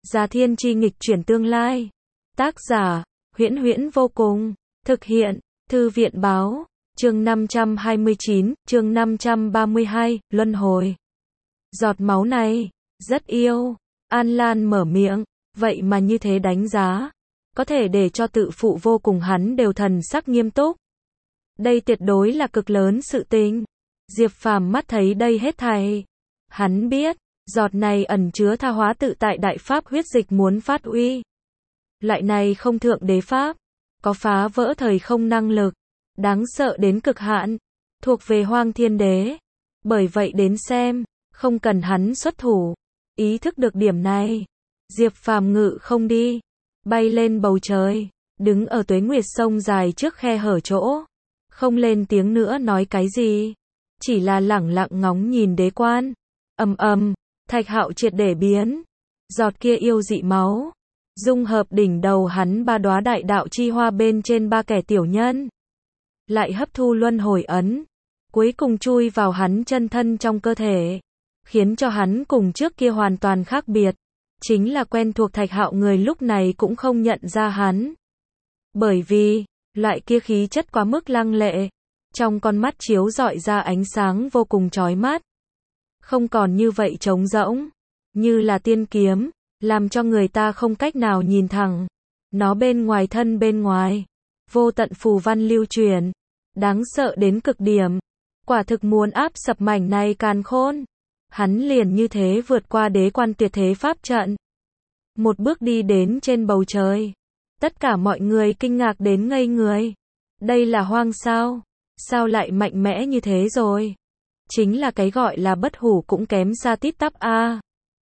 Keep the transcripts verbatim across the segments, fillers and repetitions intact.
Già Thiên Chi nghịch chuyển tương lai. Tác giả, Huyễn Huyễn vô cùng. Thực hiện, Thư viện báo. Chương năm trăm hai mươi chín, chương năm trăm ba mươi hai, luân hồi. Giọt máu này, rất yêu. An Lan mở miệng, vậy mà như thế đánh giá. Có thể để cho tự phụ vô cùng hắn đều thần sắc nghiêm túc. Đây tuyệt đối là cực lớn sự tình. Diệp Phàm mắt thấy đây hết thảy. Hắn biết, giọt này ẩn chứa tha hóa tự tại đại pháp huyết dịch muốn phát uy. Loại này không thượng đế pháp, có phá vỡ thời không năng lực, đáng sợ đến cực hạn, thuộc về Hoang Thiên Đế. Bởi vậy đến xem, không cần hắn xuất thủ, ý thức được điểm này. Diệp Phàm ngự không đi, bay lên bầu trời, đứng ở Tuế Nguyệt sông dài trước khe hở chỗ, không lên tiếng nữa nói cái gì, chỉ là lẳng lặng ngóng nhìn đế quan. Ầm ầm, Thạch Hạo triệt để biến, giọt kia yêu dị máu, dung hợp đỉnh đầu hắn ba đóa đại đạo chi hoa bên trên ba kẻ tiểu nhân, lại hấp thu luân hồi ấn, cuối cùng chui vào hắn chân thân trong cơ thể, khiến cho hắn cùng trước kia hoàn toàn khác biệt. Chính là quen thuộc Thạch Hạo người lúc này cũng không nhận ra hắn. Bởi vì, loại kia khí chất quá mức lăng lệ, trong con mắt chiếu rọi ra ánh sáng vô cùng chói mắt. Không còn như vậy trống rỗng, như là tiên kiếm, làm cho người ta không cách nào nhìn thẳng. Nó bên ngoài thân bên ngoài, vô tận phù văn lưu truyền, đáng sợ đến cực điểm. Quả thực muốn áp sập mảnh này càn khôn. Hắn liền như thế vượt qua đế quan tuyệt thế pháp trận. Một bước đi đến trên bầu trời. Tất cả mọi người kinh ngạc đến ngây người. Đây là hoang sao? Sao lại mạnh mẽ như thế rồi? Chính là cái gọi là bất hủ cũng kém xa tít tắp a. À.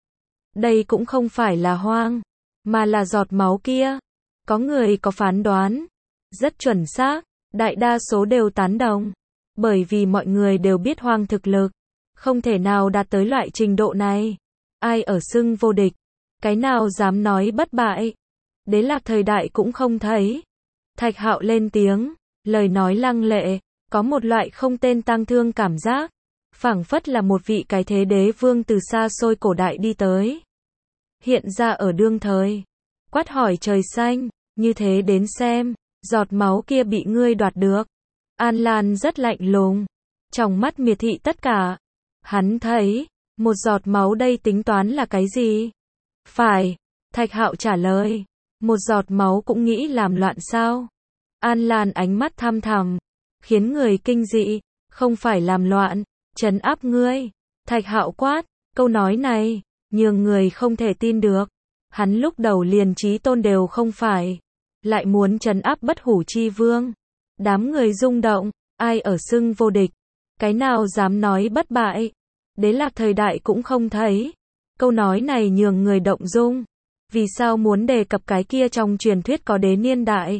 Đây cũng không phải là hoang, mà là giọt máu kia. Có người có phán đoán. Rất chuẩn xác, đại đa số đều tán đồng. Bởi vì mọi người đều biết hoang thực lực không thể nào đạt tới loại trình độ này. Ai ở xưng vô địch, cái nào dám nói bất bại. Đế Lạc thời đại cũng không thấy. Thạch Hạo lên tiếng, lời nói lăng lệ, có một loại không tên tang thương cảm giác, phảng phất là một vị cái thế đế vương từ xa xôi cổ đại đi tới, hiện ra ở đương thời, quát hỏi trời xanh, như thế đến xem, giọt máu kia bị ngươi đoạt được. An Lan rất lạnh lùng, trong mắt miệt thị tất cả. Hắn thấy, một giọt máu đây tính toán là cái gì? Phải, Thạch Hạo trả lời, một giọt máu cũng nghĩ làm loạn sao? An Lan ánh mắt thăm thẳm, khiến người kinh dị, không phải làm loạn, trấn áp ngươi. Thạch Hạo quát, câu nói này, nhường người không thể tin được. Hắn lúc đầu liền chí tôn đều không phải, lại muốn trấn áp bất hủ chi vương. Đám người rung động, ai ở xưng vô địch, cái nào dám nói bất bại. Đế Lạc thời đại cũng không thấy. Câu nói này nhường người động dung. Vì sao muốn đề cập cái kia trong truyền thuyết có đế niên đại?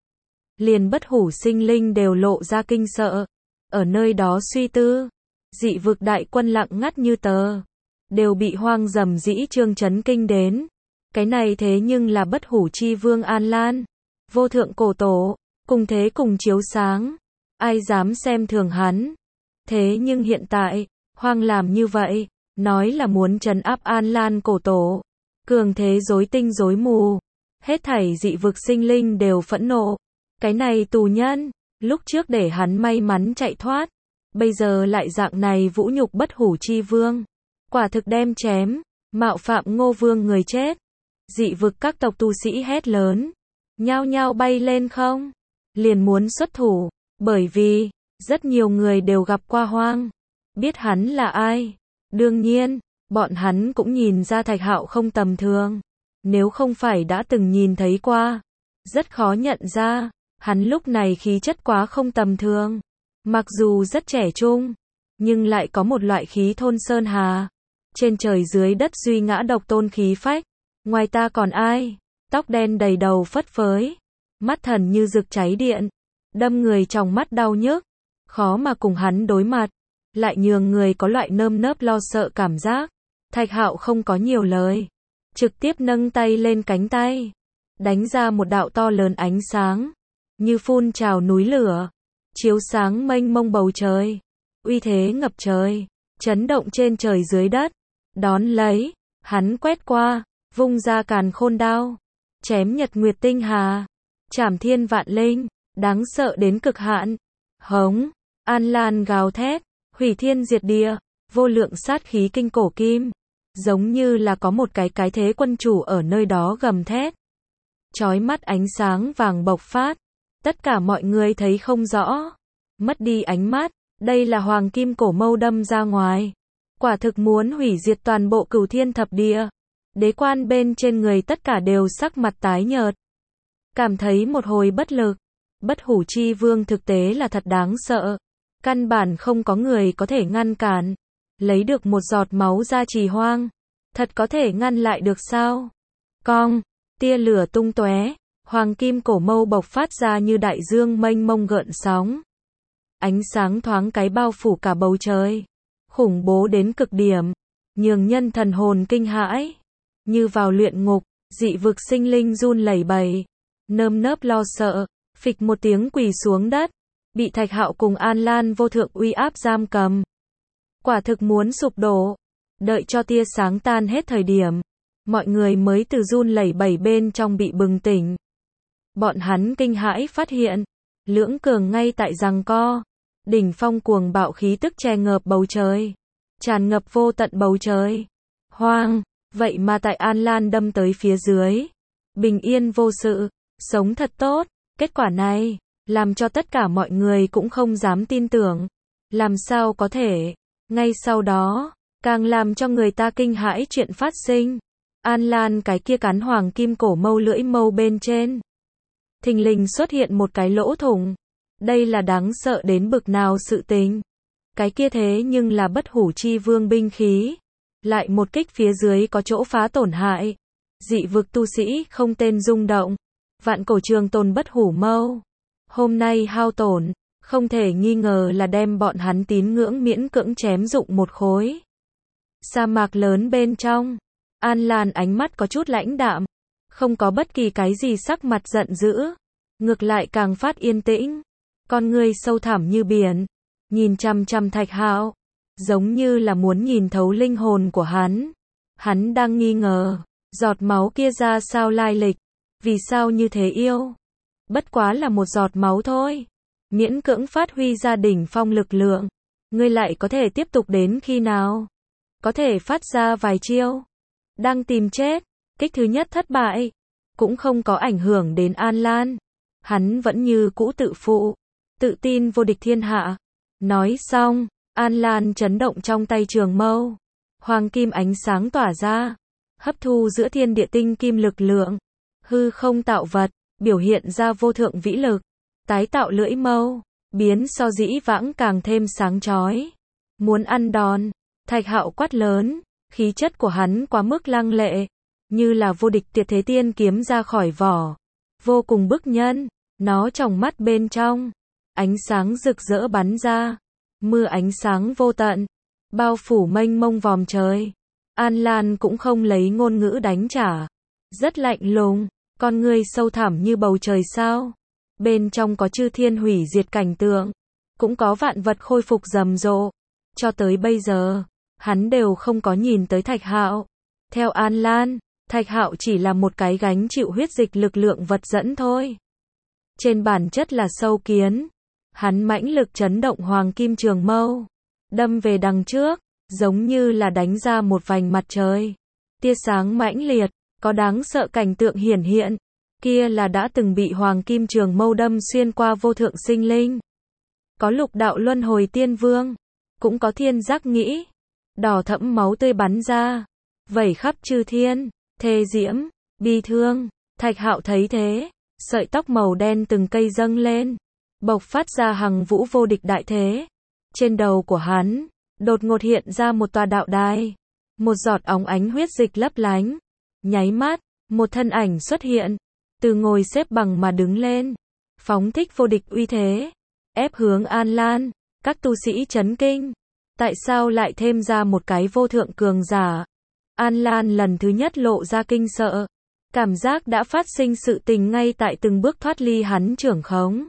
Liền bất hủ sinh linh đều lộ ra kinh sợ. Ở nơi đó suy tư, dị vực đại quân lặng ngắt như tờ, đều bị hoang dầm dĩ trương chấn kinh đến. Cái này thế nhưng là bất hủ chi vương An Lan, vô thượng cổ tổ, cùng thế cùng chiếu sáng. Ai dám xem thường hắn? Thế nhưng hiện tại, hoang làm như vậy, nói là muốn trấn áp An Lan cổ tổ, cường thế rối tinh rối mù. Hết thảy dị vực sinh linh đều phẫn nộ. Cái này tù nhân, lúc trước để hắn may mắn chạy thoát, bây giờ lại dạng này vũ nhục bất hủ chi vương. Quả thực đem chém, mạo phạm Ngô Vương người chết. Dị vực các tộc tu sĩ hét lớn, nhao nhao bay lên không, liền muốn xuất thủ, bởi vì, rất nhiều người đều gặp qua hoang, biết hắn là ai. Đương nhiên, bọn hắn cũng nhìn ra Thạch Hạo không tầm thường. Nếu không phải đã từng nhìn thấy qua, rất khó nhận ra, hắn lúc này khí chất quá không tầm thường. Mặc dù rất trẻ trung, nhưng lại có một loại khí thôn sơn hà, trên trời dưới đất duy ngã độc tôn khí phách. Ngoài ta còn ai? Tóc đen đầy đầu phất phới, mắt thần như rực cháy điện, đâm người trong mắt đau nhức, khó mà cùng hắn đối mặt, lại nhường người có loại nơm nớp lo sợ cảm giác. Thạch Hạo không có nhiều lời, trực tiếp nâng tay lên cánh tay, đánh ra một đạo to lớn ánh sáng, như phun trào núi lửa, chiếu sáng mênh mông bầu trời, uy thế ngập trời, chấn động trên trời dưới đất. Đón lấy, hắn quét qua, vung ra càn khôn đao, chém nhật nguyệt tinh hà, trảm thiên vạn linh, đáng sợ đến cực hạn. Hống, An Lan gào thét, hủy thiên diệt địa, vô lượng sát khí kinh cổ kim, giống như là có một cái cái thế quân chủ ở nơi đó gầm thét. Chói mắt ánh sáng vàng bộc phát, tất cả mọi người thấy không rõ, mất đi ánh mắt, đây là hoàng kim cổ mâu đâm ra ngoài, quả thực muốn hủy diệt toàn bộ cửu thiên thập địa. Đế quan bên trên người tất cả đều sắc mặt tái nhợt, cảm thấy một hồi bất lực. Bất hủ chi vương thực tế là thật đáng sợ, căn bản không có người có thể ngăn cản, lấy được một giọt máu ra trì hoang, thật có thể ngăn lại được sao? Cong, tia lửa tung tóe, hoàng kim cổ mâu bộc phát ra như đại dương mênh mông gợn sóng. Ánh sáng thoáng cái bao phủ cả bầu trời, khủng bố đến cực điểm, nhường nhân thần hồn kinh hãi, như vào luyện ngục, dị vực sinh linh run lẩy bẩy, nơm nớp lo sợ, phịch một tiếng quỳ xuống đất, bị Thạch Hạo cùng An Lan vô thượng uy áp giam cầm. Quả thực muốn sụp đổ, đợi cho tia sáng tan hết thời điểm, mọi người mới từ run lẩy bẩy bên trong bị bừng tỉnh. Bọn hắn kinh hãi phát hiện, lưỡng cường ngay tại giằng co, đỉnh phong cuồng bạo khí tức che ngợp bầu trời, tràn ngập vô tận bầu trời. Hoang, vậy mà tại An Lan đâm tới phía dưới, bình yên vô sự, sống thật tốt. Kết quả này, làm cho tất cả mọi người cũng không dám tin tưởng. Làm sao có thể? Ngay sau đó, càng làm cho người ta kinh hãi chuyện phát sinh. An Lan cái kia cắn hoàng kim cổ mâu lưỡi mâu bên trên, thình lình xuất hiện một cái lỗ thủng. Đây là đáng sợ đến bực nào sự tình. Cái kia thế nhưng là bất hủ chi vương binh khí. Lại một kích phía dưới có chỗ phá tổn hại. Dị vực tu sĩ không tên rung động. Vạn cổ trường tồn bất hủ mâu. Hôm nay hao tổn, không thể nghi ngờ là đem bọn hắn tín ngưỡng miễn cưỡng chém dụng một khối. Sa mạc lớn bên trong, An Lan ánh mắt có chút lãnh đạm, không có bất kỳ cái gì sắc mặt giận dữ, ngược lại càng phát yên tĩnh, con người sâu thẳm như biển, nhìn chằm chằm Thạch Hạo, giống như là muốn nhìn thấu linh hồn của hắn. Hắn đang nghi ngờ, giọt máu kia ra sao lai lịch, vì sao như thế yêu? Bất quá là một giọt máu thôi, miễn cưỡng phát huy ra đỉnh phong lực lượng, ngươi lại có thể tiếp tục đến khi nào? Có thể phát ra vài chiêu. Đang tìm chết, kích thứ nhất thất bại, cũng không có ảnh hưởng đến An Lan. Hắn vẫn như cũ tự phụ, tự tin vô địch thiên hạ. Nói xong, An Lan chấn động trong tay trường mâu, hoàng kim ánh sáng tỏa ra, hấp thu giữa thiên địa tinh kim lực lượng, hư không tạo vật, biểu hiện ra vô thượng vĩ lực, tái tạo lưỡi mâu, biến so dĩ vãng càng thêm sáng chói. Muốn ăn đòn, Thạch Hạo quát lớn, khí chất của hắn quá mức lăng lệ, như là vô địch tuyệt thế tiên kiếm ra khỏi vỏ, vô cùng bức nhân. Nó trong mắt bên trong, ánh sáng rực rỡ bắn ra, mưa ánh sáng vô tận, bao phủ mênh mông vòm trời. An Lan cũng không lấy ngôn ngữ đánh trả, rất lạnh lùng, con ngươi sâu thẳm như bầu trời sao. Bên trong có chư thiên hủy diệt cảnh tượng, cũng có vạn vật khôi phục rầm rộ. Cho tới bây giờ, hắn đều không có nhìn tới Thạch Hạo. Theo An Lan, Thạch Hạo chỉ là một cái gánh chịu huyết dịch lực lượng vật dẫn thôi. Trên bản chất là sâu kiến. Hắn mãnh lực chấn động hoàng kim trường mâu, đâm về đằng trước, giống như là đánh ra một vành mặt trời. Tia sáng mãnh liệt, có đáng sợ cảnh tượng hiển hiện. Kia là đã từng bị hoàng kim trường mâu đâm xuyên qua vô thượng sinh linh. Có lục đạo luân hồi tiên vương, cũng có thiên giác nghĩ, đỏ thẫm máu tươi bắn ra, vẩy khắp chư thiên, thê diễm, bi thương. Thạch Hạo thấy thế, sợi tóc màu đen từng cây dâng lên, bộc phát ra hằng vũ vô địch đại thế. Trên đầu của hắn, đột ngột hiện ra một tòa đạo đài, một giọt óng ánh huyết dịch lấp lánh. Nháy mắt, một thân ảnh xuất hiện, từ ngồi xếp bằng mà đứng lên, phóng thích vô địch uy thế, ép hướng An Lan. Các tu sĩ chấn kinh, tại sao lại thêm ra một cái vô thượng cường giả? An Lan lần thứ nhất lộ ra kinh sợ, cảm giác đã phát sinh sự tình ngay tại từng bước thoát ly hắn trưởng khống.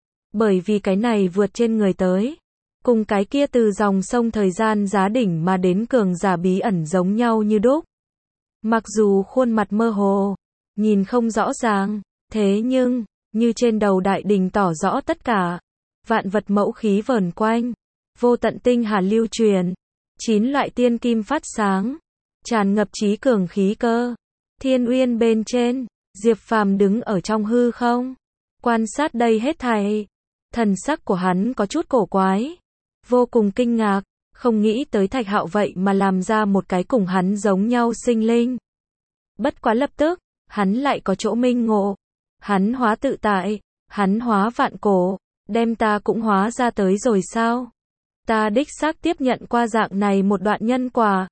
Bởi vì cái này vượt trên người tới, cùng cái kia từ dòng sông thời gian giá đỉnh mà đến cường giả bí ẩn giống nhau như đúc. Mặc dù khuôn mặt mơ hồ, nhìn không rõ ràng, thế nhưng, như trên đầu đại đỉnh tỏ rõ tất cả. Vạn vật mẫu khí vờn quanh, vô tận tinh hà lưu truyền, chín loại tiên kim phát sáng, tràn ngập trí cường khí cơ. Thiên uyên bên trên, Diệp Phàm đứng ở trong hư không, quan sát đây hết thảy. Thần sắc của hắn có chút cổ quái, vô cùng kinh ngạc, không nghĩ tới Thạch Hạo vậy mà làm ra một cái cùng hắn giống nhau sinh linh. Bất quá lập tức, hắn lại có chỗ minh ngộ. Hắn hóa tự tại, hắn hóa vạn cổ, đem ta cũng hóa ra tới rồi sao? Ta đích xác tiếp nhận qua dạng này một đoạn nhân quả.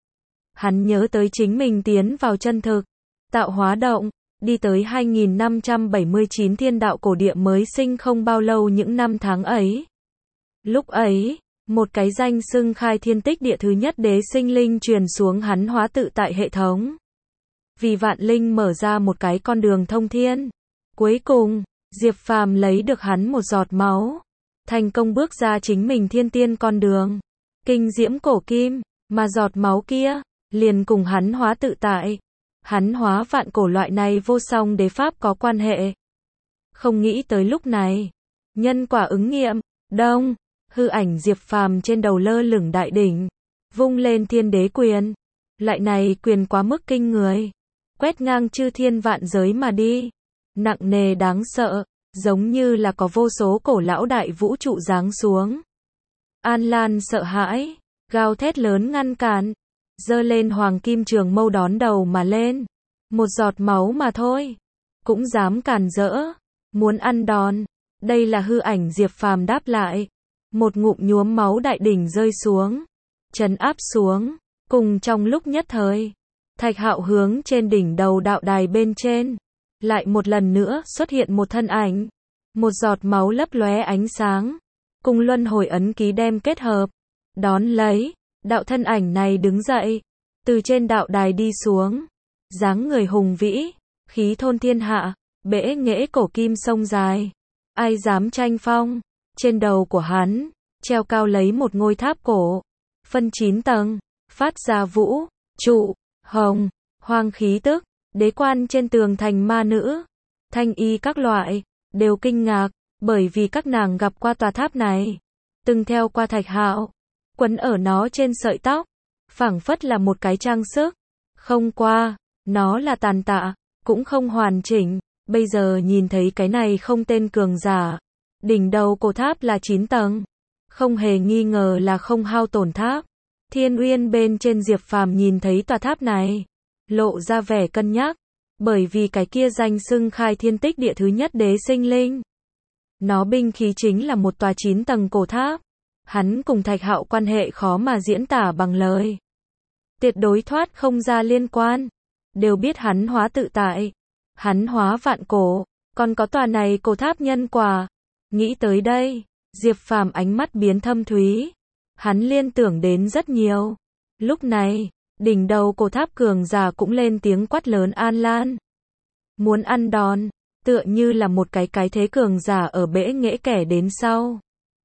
Hắn nhớ tới chính mình tiến vào chân thực, tạo hóa động, đi tới hai nghìn năm trăm bảy mươi chín thiên đạo cổ địa mới sinh không bao lâu những năm tháng ấy. Lúc ấy, một cái danh xưng khai thiên tích địa thứ nhất đế sinh linh truyền xuống hắn hóa tự tại hệ thống. Vì vạn linh mở ra một cái con đường thông thiên. Cuối cùng, Diệp Phàm lấy được hắn một giọt máu, thành công bước ra chính mình thiên tiên con đường. Kinh diễm cổ kim, mà giọt máu kia, liền cùng hắn hóa tự tại. Hắn hóa vạn cổ loại này vô song đế pháp có quan hệ. Không nghĩ tới lúc này, nhân quả ứng nghiệm, đông, hư ảnh Diệp Phàm trên đầu lơ lửng đại đỉnh, vung lên thiên đế quyền. Loại này quyền quá mức kinh người, quét ngang chư thiên vạn giới mà đi, nặng nề đáng sợ, giống như là có vô số cổ lão đại vũ trụ giáng xuống. An Lan sợ hãi, gào thét lớn ngăn cản, giơ lên hoàng kim trường mâu đón đầu mà lên. Một giọt máu mà thôi, cũng dám cản rỡ, muốn ăn đòn. Đây là hư ảnh Diệp Phàm đáp lại. Một ngụm nhuốm máu đại đỉnh rơi xuống, trấn áp xuống, cùng trong lúc nhất thời, Thạch Hạo hướng trên đỉnh đầu đạo đài bên trên, lại một lần nữa xuất hiện một thân ảnh, một giọt máu lấp lóe ánh sáng, cùng luân hồi ấn ký đem kết hợp, đón lấy, đạo thân ảnh này đứng dậy, từ trên đạo đài đi xuống, dáng người hùng vĩ, khí thôn thiên hạ, bẽ nghễ cổ kim sông dài, ai dám tranh phong. Trên đầu của hắn, treo cao lấy một ngôi tháp cổ, phân chín tầng, phát ra vũ, trụ, hồng, hoang khí tức, đế quan trên tường thành ma nữ, thanh y các loại, đều kinh ngạc, bởi vì các nàng gặp qua tòa tháp này, từng theo qua Thạch Hạo, quấn ở nó trên sợi tóc, phảng phất là một cái trang sức, không qua, nó là tàn tạ, cũng không hoàn chỉnh, bây giờ nhìn thấy cái này không tên cường giả. Đỉnh đầu cổ tháp là chín tầng, không hề nghi ngờ là không hao tổn tháp. Thiên uyên bên trên Diệp Phàm nhìn thấy tòa tháp này, lộ ra vẻ cân nhắc, bởi vì cái kia danh xưng khai thiên tích địa thứ nhất đế sinh linh. Nó binh khí chính là một tòa chín tầng cổ tháp. Hắn cùng Thạch Hạo quan hệ khó mà diễn tả bằng lời. Tuyệt đối thoát không ra liên quan. Đều biết hắn hóa tự tại, hắn hóa vạn cổ, còn có tòa này cổ tháp nhân quả. Nghĩ tới đây, Diệp Phàm ánh mắt biến thâm thúy. Hắn liên tưởng đến rất nhiều. Lúc này, đỉnh đầu cổ tháp cường giả cũng lên tiếng quát lớn An Lan. Muốn ăn đòn, tựa như là một cái cái thế cường giả ở bẽ nghễ kẻ đến sau.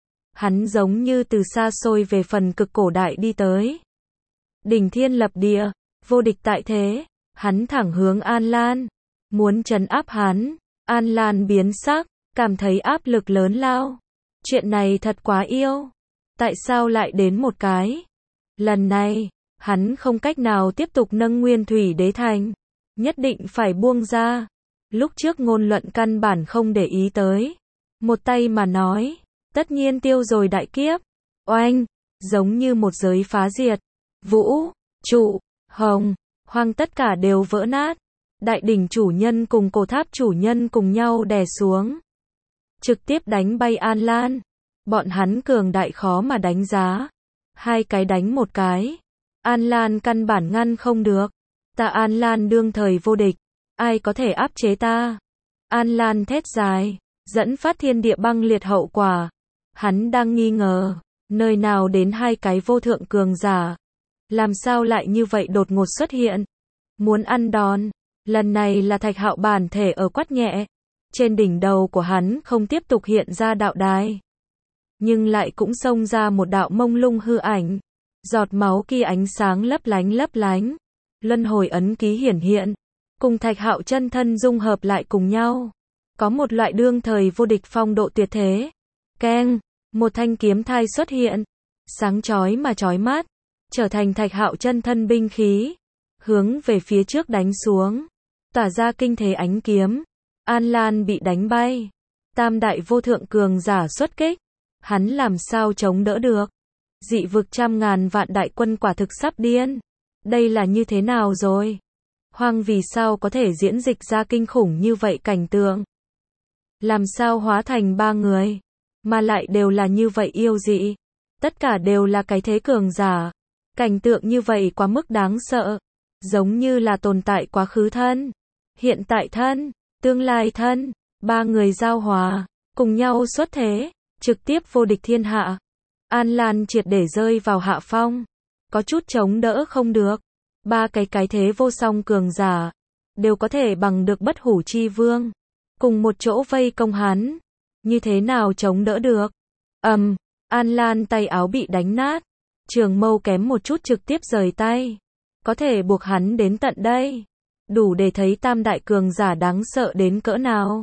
Hắn giống như từ xa xôi về phần cực cổ đại đi tới. Đỉnh thiên lập địa, vô địch tại thế, hắn thẳng hướng An Lan. Muốn trấn áp hắn, An Lan biến sắc. Cảm thấy áp lực lớn lao. Chuyện này thật quá yêu. Tại sao lại đến một cái? Lần này, hắn không cách nào tiếp tục nâng nguyên thủy đế thành. Nhất định phải buông ra. Lúc trước ngôn luận căn bản không để ý tới. Một tay mà nói. Tất nhiên tiêu rồi đại kiếp. Oanh, giống như một giới phá diệt. Vũ, trụ, hồng, hoang tất cả đều vỡ nát. Đại đỉnh chủ nhân cùng cổ tháp chủ nhân cùng nhau đè xuống. Trực tiếp đánh bay An Lan. Bọn hắn cường đại khó mà đánh giá. Hai cái đánh một cái. An Lan căn bản ngăn không được. Ta An Lan đương thời vô địch. Ai có thể áp chế ta? An Lan thét dài, dẫn phát thiên địa băng liệt hậu quả. Hắn đang nghi ngờ, nơi nào đến hai cái vô thượng cường giả. Làm sao lại như vậy đột ngột xuất hiện? Muốn ăn đòn. Lần này là Thạch Hạo bản thể ở quát nhẹ. Trên đỉnh đầu của hắn không tiếp tục hiện ra đạo đài, nhưng lại cũng xông ra một đạo mông lung hư ảnh. Giọt máu kia ánh sáng lấp lánh lấp lánh, luân hồi ấn ký hiển hiện, cùng Thạch Hạo chân thân dung hợp lại cùng nhau. Có một loại đương thời vô địch phong độ tuyệt thế. Keng, một thanh kiếm thai xuất hiện, sáng chói mà chói mắt, trở thành Thạch Hạo chân thân binh khí, hướng về phía trước đánh xuống, tỏa ra kinh thế ánh kiếm. An Lan bị đánh bay. Tam đại vô thượng cường giả xuất kích, hắn làm sao chống đỡ được? Dị vực trăm ngàn vạn đại quân quả thực sắp điên. Đây là như thế nào rồi? Hoang vì sao có thể diễn dịch ra kinh khủng như vậy cảnh tượng? Làm sao hóa thành ba người, mà lại đều là như vậy yêu dị? Tất cả đều là cái thế cường giả. Cảnh tượng như vậy quá mức đáng sợ, giống như là tồn tại quá khứ thân, hiện tại thân, tương lai thân, ba người giao hòa, cùng nhau xuất thế, trực tiếp vô địch thiên hạ. An Lan triệt để rơi vào hạ phong, có chút chống đỡ không được. Ba cái cái thế vô song cường giả, đều có thể bằng được bất hủ chi vương, cùng một chỗ vây công hắn, như thế nào chống đỡ được? Ầm, um, An Lan tay áo bị đánh nát, trường mâu kém một chút trực tiếp rời tay, có thể buộc hắn đến tận đây, đủ để thấy tam đại cường giả đáng sợ đến cỡ nào.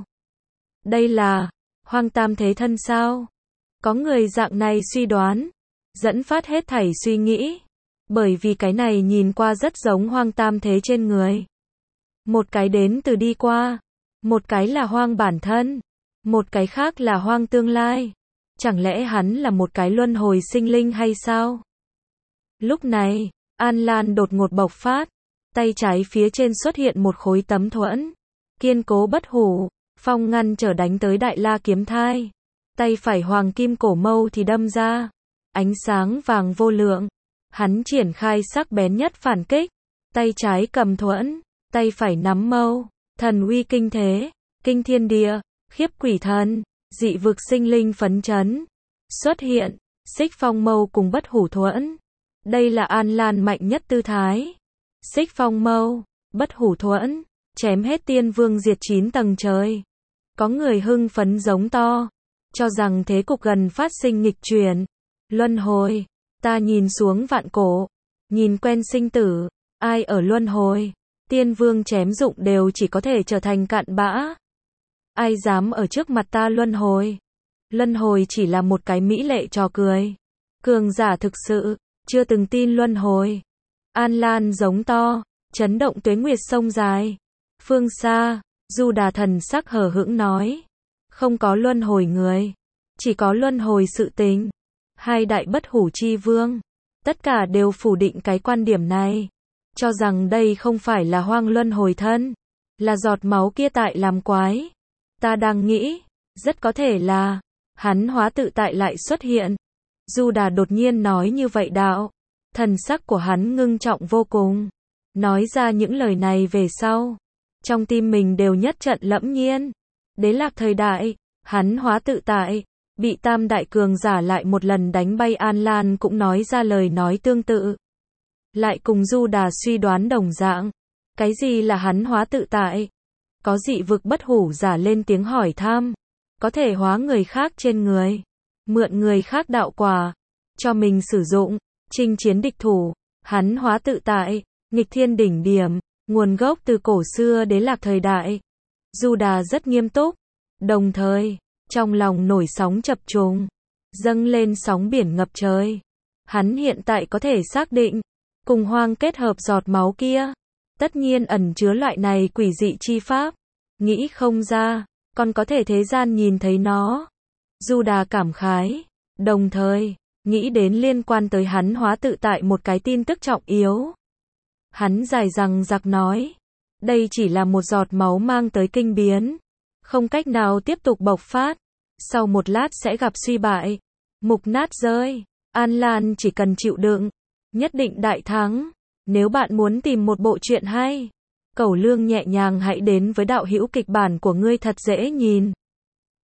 Đây là Hoang Tam Thế thân sao? Có người dạng này suy đoán, dẫn phát hết thảy suy nghĩ, bởi vì cái này nhìn qua rất giống Hoang Tam Thế trên người. Một cái đến từ đi qua, một cái là Hoang bản thân, một cái khác là Hoang tương lai. Chẳng lẽ hắn là một cái luân hồi sinh linh hay sao? Lúc này, An Lan đột ngột bộc phát, tay trái phía trên xuất hiện một khối tấm thuẫn, kiên cố bất hủ, phong ngăn trở đánh tới Đại La kiếm thai. Tay phải hoàng kim cổ mâu thì đâm ra, ánh sáng vàng vô lượng. Hắn triển khai sắc bén nhất phản kích, tay trái cầm thuẫn, tay phải nắm mâu, thần uy kinh thế, kinh thiên địa, khiếp quỷ thần, dị vực sinh linh phấn chấn. Xuất hiện, xích phong mâu cùng bất hủ thuẫn. Đây là An Lan mạnh nhất tư thái. Xích phong mâu, bất hủ thuẫn, chém hết tiên vương diệt chín tầng trời. Có người hưng phấn giống to, cho rằng thế cục gần phát sinh nghịch chuyển. Luân hồi, ta nhìn xuống vạn cổ, nhìn quen sinh tử, ai ở luân hồi, tiên vương chém dụng đều chỉ có thể trở thành cặn bã. Ai dám ở trước mặt ta luân hồi? Luân hồi chỉ là một cái mỹ lệ trò cười. Cường giả thực sự, chưa từng tin luân hồi. An Lan giống to, chấn động tuế nguyệt sông dài. Phương xa, Du Đà thần sắc hờ hững nói. Không có luân hồi người, chỉ có luân hồi sự tình. Hai đại bất hủ chi vương, tất cả đều phủ định cái quan điểm này. Cho rằng đây không phải là Hoang luân hồi thân, là giọt máu kia tại làm quái. Ta đang nghĩ, rất có thể là hắn hóa tự tại lại xuất hiện. Du Đà đột nhiên nói như vậy đạo. Thần sắc của hắn ngưng trọng vô cùng. Nói ra những lời này về sau, trong tim mình đều nhất trận lẫm nhiên. Đế Lạc thời đại, hắn hóa tự tại, bị tam đại cường giả lại một lần đánh bay. An Lan cũng nói ra lời nói tương tự, lại cùng Du Đà suy đoán đồng dạng. Cái gì là hắn hóa tự tại? Có dị vực bất hủ giả lên tiếng hỏi thăm. Có thể hóa người khác trên người, mượn người khác đạo quả, cho mình sử dụng, chinh chiến địch thủ. Hắn hóa tự tại, nghịch thiên đỉnh điểm, nguồn gốc từ cổ xưa Đế Lạc thời đại. Du Đà rất nghiêm túc, đồng thời, trong lòng nổi sóng chập trùng, dâng lên sóng biển ngập trời. Hắn hiện tại có thể xác định, cùng Hoang kết hợp giọt máu kia, tất nhiên ẩn chứa loại này quỷ dị chi pháp. Nghĩ không ra, còn có thể thế gian nhìn thấy nó. Du Đà cảm khái, đồng thời, nghĩ đến liên quan tới hắn hóa tự tại một cái tin tức trọng yếu. Hắn dài dằng dặc nói, đây chỉ là một giọt máu mang tới kinh biến, không cách nào tiếp tục bộc phát, sau một lát sẽ gặp suy bại, mục nát rơi. An Lan chỉ cần chịu đựng, nhất định đại thắng. Nếu bạn muốn tìm một bộ truyện hay, Cẩu Lương nhẹ nhàng hãy đến với đạo hữu kịch bản của ngươi thật dễ nhìn.